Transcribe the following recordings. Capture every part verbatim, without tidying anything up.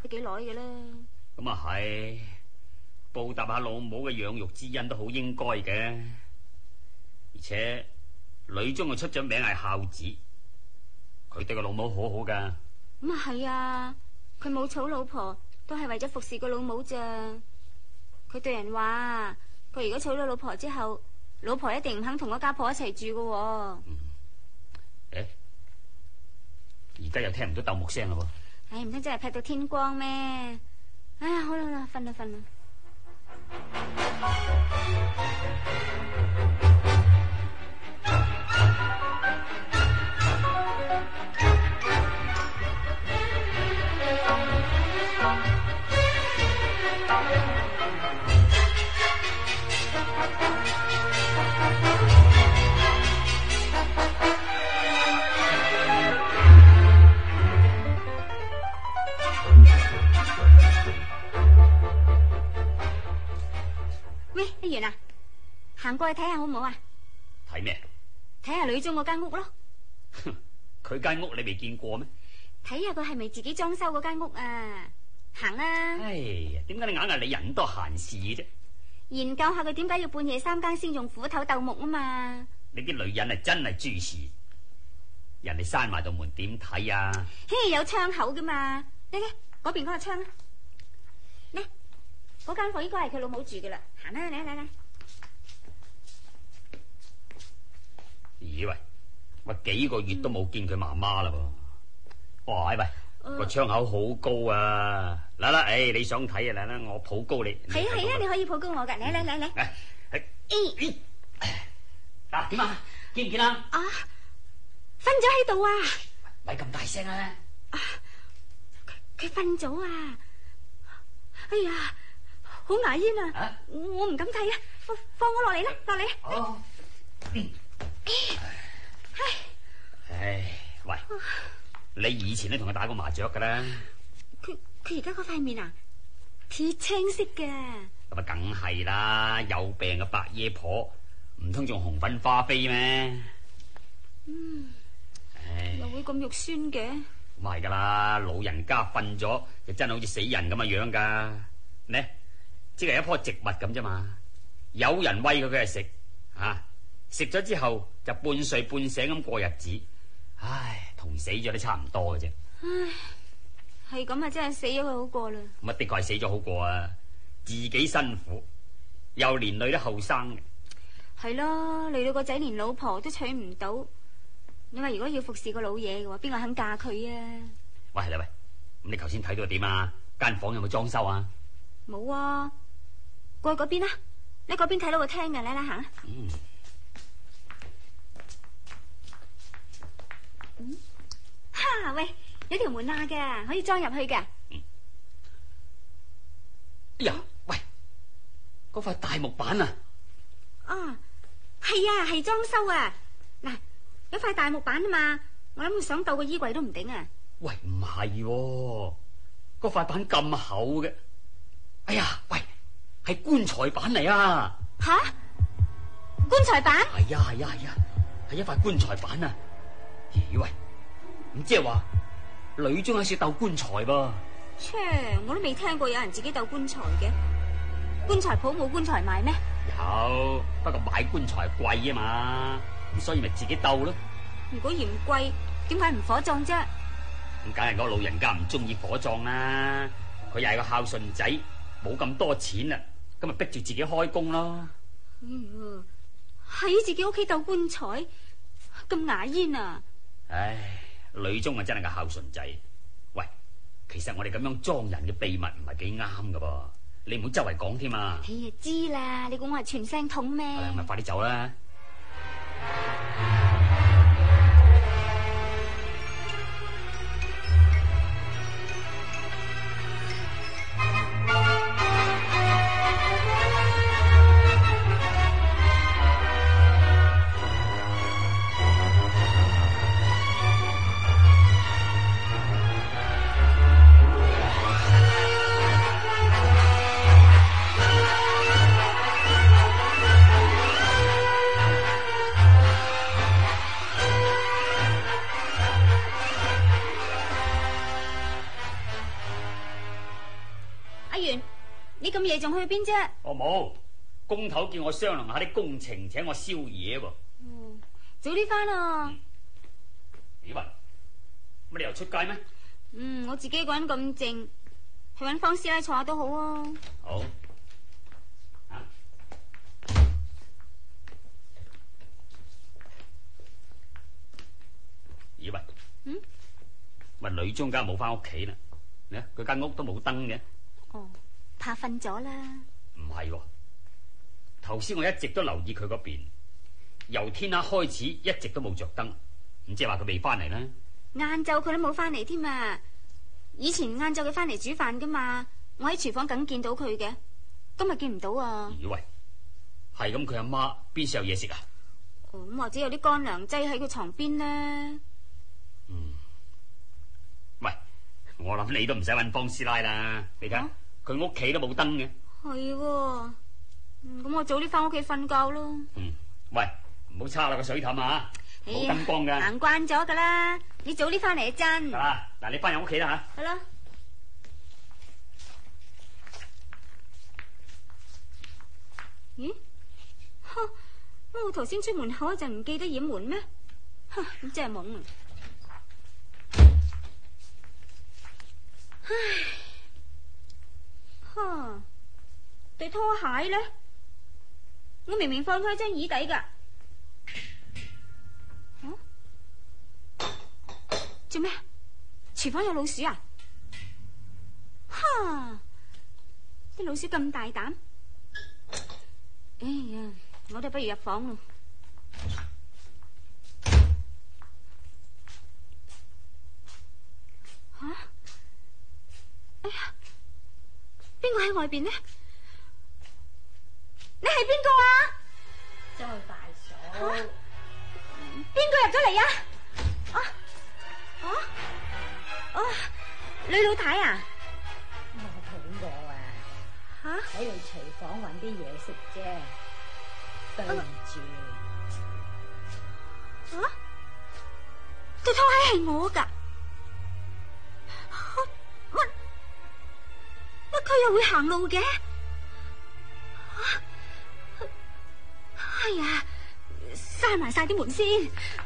都幾耐嘅啦。 咁啊係，報答下老母嘅養育之恩都好應該嘅。而且女中啊出咗名係孝子，佢對個老母好好噶。 咁啊係啊，佢冇娶老婆都係為咗服侍個老母咋。佢對人話，佢如果娶咗老婆之後，老婆一定唔肯同我家婆一齊住噶。 嗯，誒，而家又聽唔到鬥木聲啦喎。 唉，唔通真係劈到天光咩？哎呀，好啦好啦，瞓啦瞓啦。喂，一元啊，行過去睇下好唔好啊？ 睇咩？ 睇下女中嗰間屋咯。 佢間屋你未見過咩？ 睇下佢係咪自己裝修嗰間屋啊？行啊！ 哎呀，點解你硬係理人多閒事啫？ 研究下佢點解要半夜三更先用斧頭鬥木啊嘛！ 你啲女人係真係諸事，人哋閂埋道門點睇啊？ 嘿，有窗口噶嘛？嚟嚟，嗰邊嗰個窗啊！嚟，嗰間房應該係佢老母住噶啦。行啦，嚟嚟嚟。 咦喂，我幾個月都冇見佢媽媽啦噃。哇喂！個窗口好高啊！嗱嗱，誒，你想睇啊？嗱嗱，我抱高你。 係啊係啊，你可以抱高我噶。嚟嚟嚟嚟。 誒誒，嗱點啊？見唔見啊？ 啊，瞓咗喺度啊！ 咪咁大聲啊！ 啊，佢瞓咗啊！哎呀，好牙煙啊！我唔敢睇啊！放放我落嚟啦，落嚟。 哦。唉，唉，喂。你以前都同佢打過麻雀噶啦。 佢佢而家嗰塊面啊，鐵青色嘅。 咁啊，梗係啦，有病嘅白爺婆，唔通仲紅粉花飛咩？ 嗯， 唉， 又會咁肉酸嘅？ 咁係噶啦，老人家瞓咗就真係好似死人咁嘅樣噶。呢，即係一棵植物咁啫嘛。有人餵佢，佢係食，啊，食咗之後就半睡半醒咁過日子。唉，同死咗都差唔多嘅啫。 唉，係咁啊，真係死咗佢好過啦。 咁啊，的確係死咗好過啊，自己辛苦，又連累得後生嘅。 係咯，累到個仔連老婆都娶唔到。你話如果要服侍個老嘢嘅話，邊個肯嫁佢啊？ 喂，係啦喂，咁你頭先睇到點啊？間房有冇裝修啊？ 冇啊，過去嗰邊啦。你嗰邊睇到個廳嘅，嚟嚟行。 嗯。 嗯，哈喂，有條門罅嘅，可以裝入去嘅。 嗯。哎呀，喂，嗰塊大木板啊！ 啊，係啊，係裝修啊。嗱，有塊大木板啊嘛，我諗佢想鬥個衣櫃都唔頂啊。 喂，唔係喎，嗰塊板咁厚嘅。哎呀，喂，係棺材板嚟啊！ 吓，棺材板？ 係呀係呀係呀，係一塊棺材板啊！咦喂，咁即係話女中喺處鬥棺材噃？ 切，我都未聽過有人自己鬥棺材嘅。棺材鋪冇棺材賣咩？ 有，不過買棺材貴啊嘛，咁所以咪自己鬥咯。 如果嫌貴，點解唔火葬啫？ 咁梗係嗰個老人家唔中意火葬啦，佢又係個孝順仔，冇咁多錢啊，咁咪逼住自己開工咯。 嗯，喺自己屋企鬥棺材，咁牙煙啊！ 唉，女中啊真係個孝順仔。喂，其實我哋咁樣裝人嘅秘密唔係幾啱噶噃，你唔好周圍講添啊！ 哎呀，知啦，你估我係傳聲筒咩？ 係咪快啲走啦！ 元，你咁夜仲去邊啫？ 我冇，工頭叫我商量下啲工程，請我宵夜喎。 嗯，早啲翻啊！ 咦喂，乜你又出街咩？ 嗯，我自己一個人咁靜，去搵方師奶坐下都好啊。 好。啊？咦喂？ 嗯？ 咪女中梗係冇翻屋企啦，你睇佢間屋都冇燈嘅。 哦，怕瞓咗啦。 唔係喎，頭先我一直都留意佢嗰邊，由天黑開始一直都冇着燈，咁即係話佢未翻嚟啦。 晏晝佢都冇翻嚟添啊！以前晏晝佢翻嚟煮飯噶嘛，我喺廚房梗見到佢嘅，今日見唔到啊！ 咦喂，係咁佢阿媽邊時有嘢食啊？ 哦，咁或者有啲乾糧劑喺佢床邊呢？ 嗯，喂，我諗你都唔使搵方師奶啦，你睇佢屋企都冇燈嘅。係喎，咁我早啲翻屋企瞓覺咯。 嗯，喂，唔好叉啦個水凼啊！冇燈光噶， 行慣咗噶啦。你早啲翻嚟啊，真。 得啦，嗱，你翻入屋企啦吓。 係啦。咦？呵，我頭先出門口嗰陣唔記得掩門咩？哼，咁真係懵啊！唉，呵，對拖鞋咧，我明明放開張椅底噶。做咩？廚房有老鼠啊？哈！啲老鼠咁大膽，哎呀，我哋不如入房咯。吓！哎呀，邊個喺外邊呢？你係邊個啊？ 周大嫂， 邊個入咗嚟啊？啊！哦，哦，呂老太啊， 我肚餓啊， 吓， 喺你廚房搵啲嘢食啫，對唔住。 啊，對拖鞋係我噶，乜乜佢又會行路嘅？啊，哎呀，閂埋晒啲門先。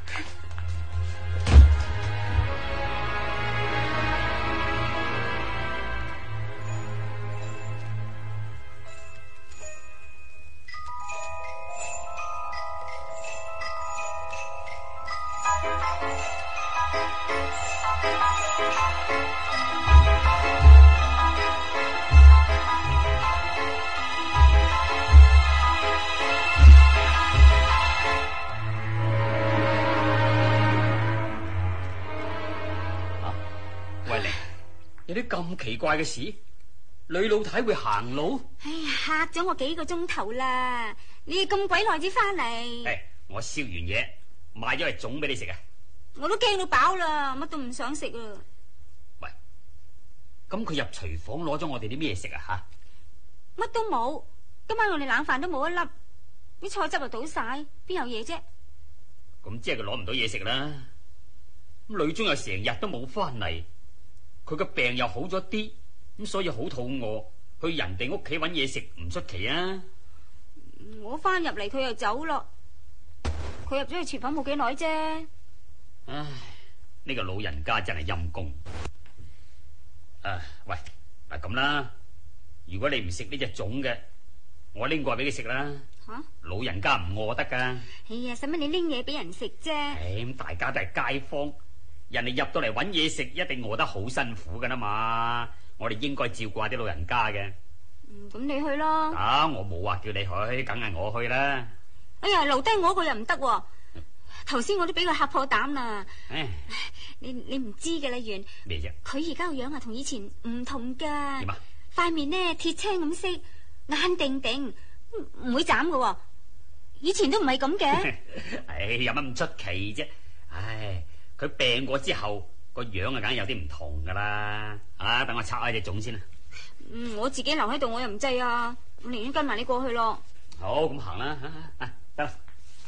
有啲咁奇怪嘅事，呂老太會行路？ 哎呀，嚇咗我幾個鐘頭啦！你咁鬼耐至翻嚟？ 誒，我燒完嘢買咗隻粽俾你食啊！ 我都驚到飽啦，乜都唔想食啊！ 喂，咁佢入廚房攞咗我哋啲咩食啊？吓， 乜都冇，今晚我哋冷飯都冇一粒，啲菜汁就倒晒，邊有嘢啫？ 咁即係佢攞唔到嘢食啦。咁呂中又成日都冇翻嚟。佢個病又好咗啲，咁所以好肚餓，去人哋屋企搵嘢食唔出奇啊！ 我翻入嚟佢又走咯，佢入咗去廚房冇幾耐啫。 唉，呢個老人家真係陰公。啊，喂，嗱咁啦，如果你唔食呢隻粽嘅，我拎過俾你食啦。吓、啊，老人家唔餓得噶。 哎呀，使乜你拎嘢俾人食啫？ 唉，咁大家都係街坊。人哋入到嚟搵嘢食，一定餓得好辛苦噶啦嘛！我哋應該照顧下啲老人家嘅。 嗯，咁你去咯。啊， 我冇話叫你去，梗係我去啦。 哎呀，留低我一個又唔得。頭先我都俾佢嚇破膽啦。唉，你你唔知嘅啦，袁。 咩啫？ 佢而家個樣啊，同以前唔同噶。 點啊？ 塊面呢鐵青咁色，眼定定，唔會斬噶。以前都唔係咁嘅。 唉，有乜咁出奇啫？唉。佢病過之後個樣啊，梗係有啲唔同噶啦。啊，等我拆開隻粽先啦。 嗯，我自己留喺度我又唔制啊，我寧願跟埋你過去咯。 好，咁行啦。啊，得啦。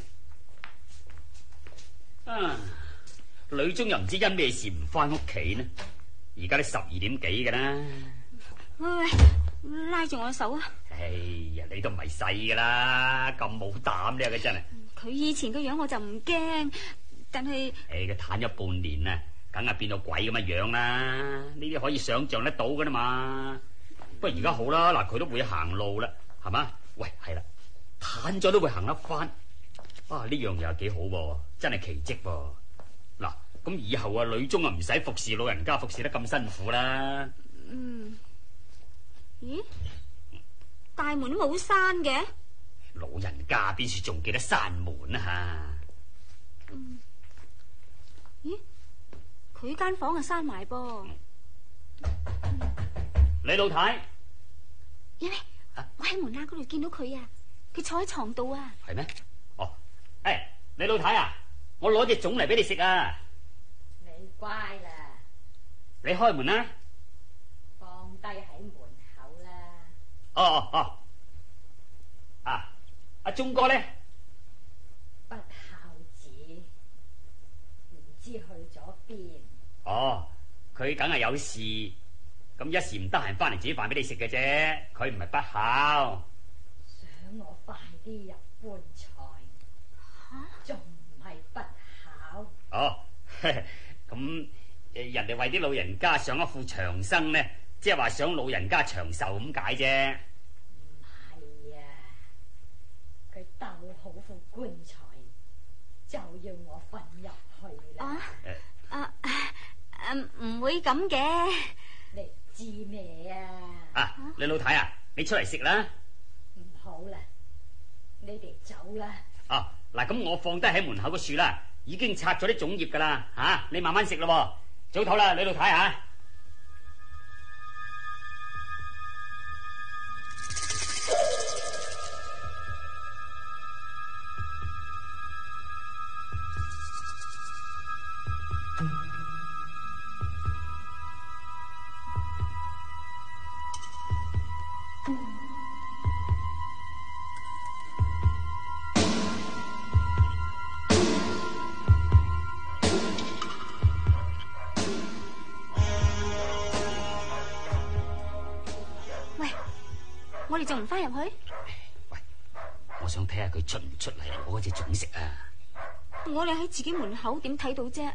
啊，呂中又唔知因咩事唔翻屋企呢？而家都十二點幾噶啦。 喂喂， 拉住我嘅手啊！ 哎呀，你都唔係細噶啦，咁冇膽呢，佢真係。 佢以前個樣我就唔驚，但係誒，佢癱咗半年啦，梗係變到鬼咁嘅樣啦。呢啲可以想象得到噶啦嘛。不過而家好啦，嗱，佢都會行路啦，係嘛？喂，係啦，癱咗都會行得翻。啊，呢樣又幾好喎，真係奇蹟喎。嗱，咁以後啊，女中啊唔使服侍老人家，服侍得咁辛苦啦。 嗯，咦？大門都冇閂嘅。 老人家邊處仲記得閂門啊吓？ 嗯，咦？佢間房啊閂埋噃。 李老太， 因為我喺門罅嗰度見到佢啊，佢坐喺床度啊。 係咩？哦，誒，李老太啊，我攞隻粽嚟俾你食啊。 你乖啦， 你開門啦。 放低喺門口啦。 哦哦哦，啊！阿忠哥咧， 不孝子，唔知去咗邊。 哦，佢梗係有事，咁一時唔得閒翻嚟煮飯俾你食嘅啫。佢唔係不孝， 想我快啲入棺材，仲唔係不孝？ 哦，咁誒，人哋為啲老人家上一副長生咧，即係話想老人家長壽咁解啫。 佢鬥好副棺材，就要我瞓入去啦。 啊啊唔會咁嘅。 你知咩啊？ 啊，你老太啊，你出嚟食啦。 唔好啦，你哋走啦。 啊，嗱，咁我放低喺門口個樹啦，已經拆咗啲粽葉噶啦，吓、啊、你慢慢食咯。早唞啦，你老太啊。 我哋仲唔翻入去？ 喂，我想睇下佢出唔出嚟攞嗰隻粽食啊！ 我哋喺自己門口點睇到啫？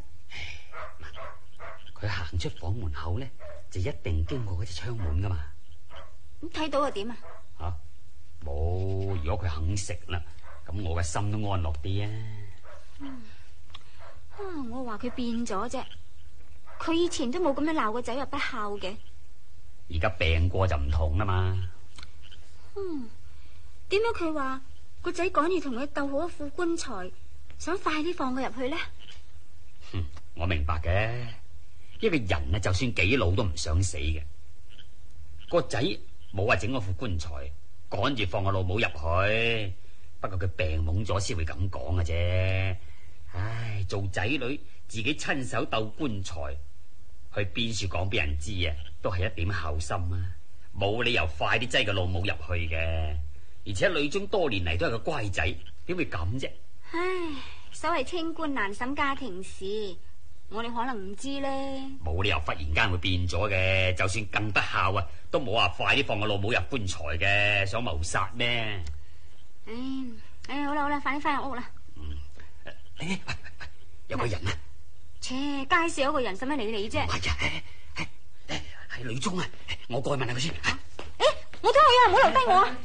佢行出房門口咧，就一定經過嗰隻窗門噶嘛。 咁睇到又點啊？ 吓，冇。如果佢肯食啦，咁我嘅心都安樂啲啊。 嗯，啊，我話佢變咗啫。佢以前都冇咁樣鬧個仔話不孝嘅。 而家病過就唔同啦嘛。 嗯，點解佢話個仔趕住同佢鬥好一副棺材，想快啲放佢入去呢？ 哼，我明白嘅。一個人啊，就算幾老都唔想死嘅。個仔冇話整嗰副棺材，趕住放個老母入去。不過佢病懵咗先會咁講嘅啫。唉，做仔女自己親手鬥棺材，去邊處講俾人知啊，都係一點孝心啊。冇理由快啲擠個老母入去嘅。而且女中多年嚟都係個乖仔，點會咁啫？ 唉，所謂清官難審家庭事，我哋可能唔知咧。 冇理由忽然間會變咗嘅。就算更不孝啊，都冇話快啲放個老母入棺材嘅，想謀殺咩？ 唉，唉，好啦好啦，快啲翻入屋啦。 嗯，誒，喂喂喂，有個人啊！ 切，街市有個人，使乜理你啫？ 唔係啊，係係係女中啊！我過去問下佢先。誒， 我都去啊，唔好留低我啊！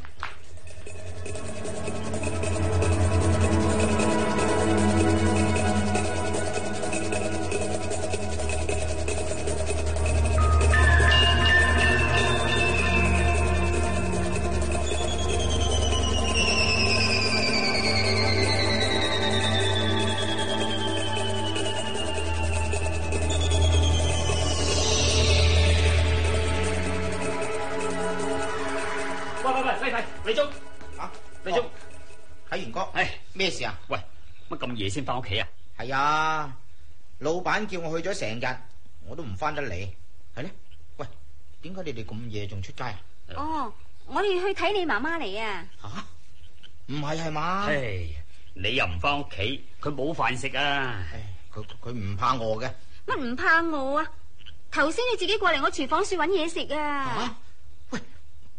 李忠啊， 李忠， 睇完哥， 唉， 咩事啊？ 喂，乜咁夜先翻屋企啊？ 係啊，老闆叫我去咗成日，我都唔翻得嚟。係咧，喂，點解你哋咁夜仲出街啊？ 哦，我哋去睇你媽媽嚟啊！ 吓，唔係係嘛？ 唉，你又唔翻屋企，佢冇飯食啊！ 唉，佢佢唔怕餓嘅。 乜唔怕餓啊？頭先你自己過嚟我廚房處搵嘢食啊！ 吓，喂，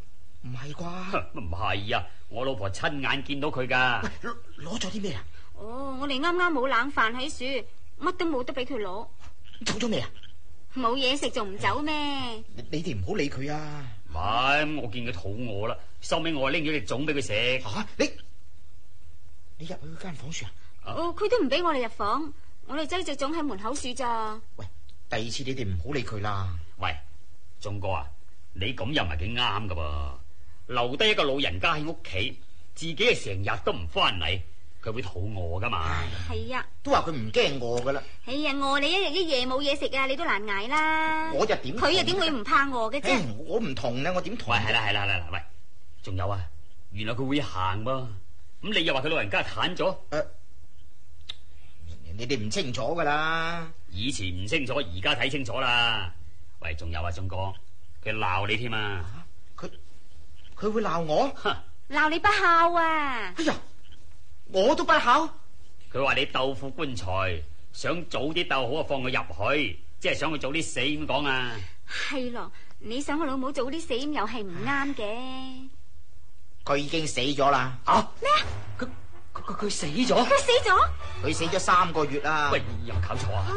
唔係啩？ 唔係啊，我老婆親眼見到佢噶。 攞攞咗啲咩啊？ 哦，我哋啱啱冇冷飯喺樹，乜都冇得俾佢攞。 走咗未啊？ 冇嘢食仲唔走咩？ 你你哋唔好理佢啊！ 唔係，我見佢肚餓啦，收尾我拎咗隻粽俾佢食。 吓、啊、你你入去間房住啊？ 哦，佢都唔俾我哋入房，我哋擠隻粽喺門口樹咋。 喂，第二次你哋唔好理佢啦。 喂，鐘哥啊，你咁又唔係幾啱噶噃？留低一個老人家喺屋企，自己係成日都唔翻嚟，佢會肚餓噶嘛？ 係啊， 都話佢唔驚餓噶啦。 哎呀，餓你一日一夜冇嘢食啊，你都難捱啦。 我就點？ 佢又點會唔怕餓嘅啫？ 我唔同咧，我點同？ 喂，係啦係啦係啦，喂，仲有啊，原來佢會行噃。咁你又話佢老人家癱咗？誒、呃， 你哋唔清楚噶啦。 以前唔清楚，而家睇清楚啦。喂，仲有啊，鐘哥，佢鬧你添啊！ 佢佢會鬧我？ 鬧你不孝啊！ 哎呀，我都不孝。 佢話你豆腐棺材，想早啲鬥好啊，放佢入去，即係想佢早啲死咁講啊！ 係咯，你想我老母早啲死咁又係唔啱嘅。 佢已經死咗啦。 啊咩啊？佢佢佢死咗？ 佢死咗？ 佢死咗三個月啦。 喂，有冇搞錯啊？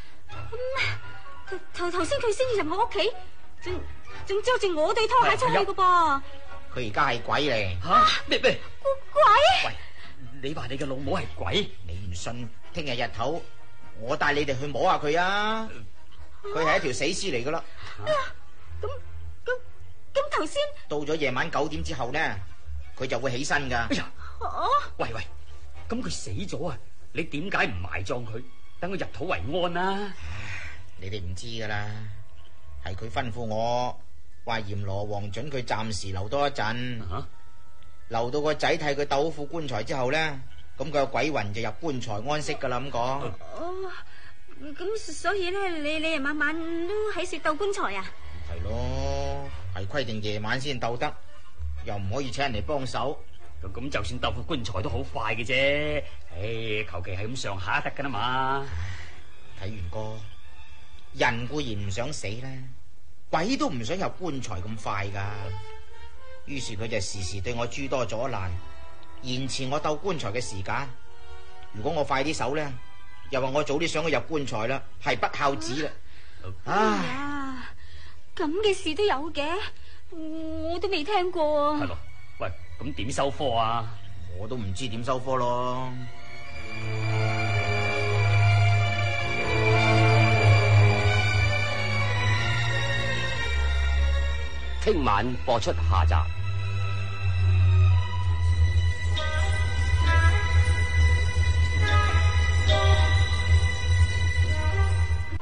咁頭頭先佢先至入我屋企，仲仲捉住我對拖鞋出去噶噃。 佢而家係鬼嚟。 吓咩咩？ 鬼？ 喂，你話你嘅老母係鬼？ 你唔信？聽日日頭我帶你哋去摸下佢啊！佢係一條死屍嚟噶啦。 咁咁咁頭先到咗夜晚九點之後呢，佢就會起身噶。 哎呀！ 哦， 喂喂，咁佢死咗啊？你點解唔埋葬佢，等佢入土為安啊？ 你哋唔知噶啦，係佢吩咐我話閻羅王准佢暫時留多一陣， 啊、 留到個仔替佢鬥副棺材之後呢，咁佢個鬼魂就入棺材安息噶啦。咁講。 哦，咁所以咧，你你晚晚都喺樹鬥棺材啊？ 係咯，係規定夜晚先鬥得，又唔可以請人嚟幫手。 咁咁就算鬥副棺材都好快嘅啫，唉，求其係咁上下得噶啦嘛。 睇完歌，人固然唔想死啦，鬼都唔想入棺材咁快噶。於是佢就時時對我諸多阻攔，延遲我鬥棺材嘅時間。如果我快啲手咧，又話我早啲想佢入棺材啦，係不孝子啦。 哎呀，咁嘅事都有嘅，我都未聽過。 係咯，喂，咁點收科啊？ 我都唔知點收科咯。 聽晚播出下集。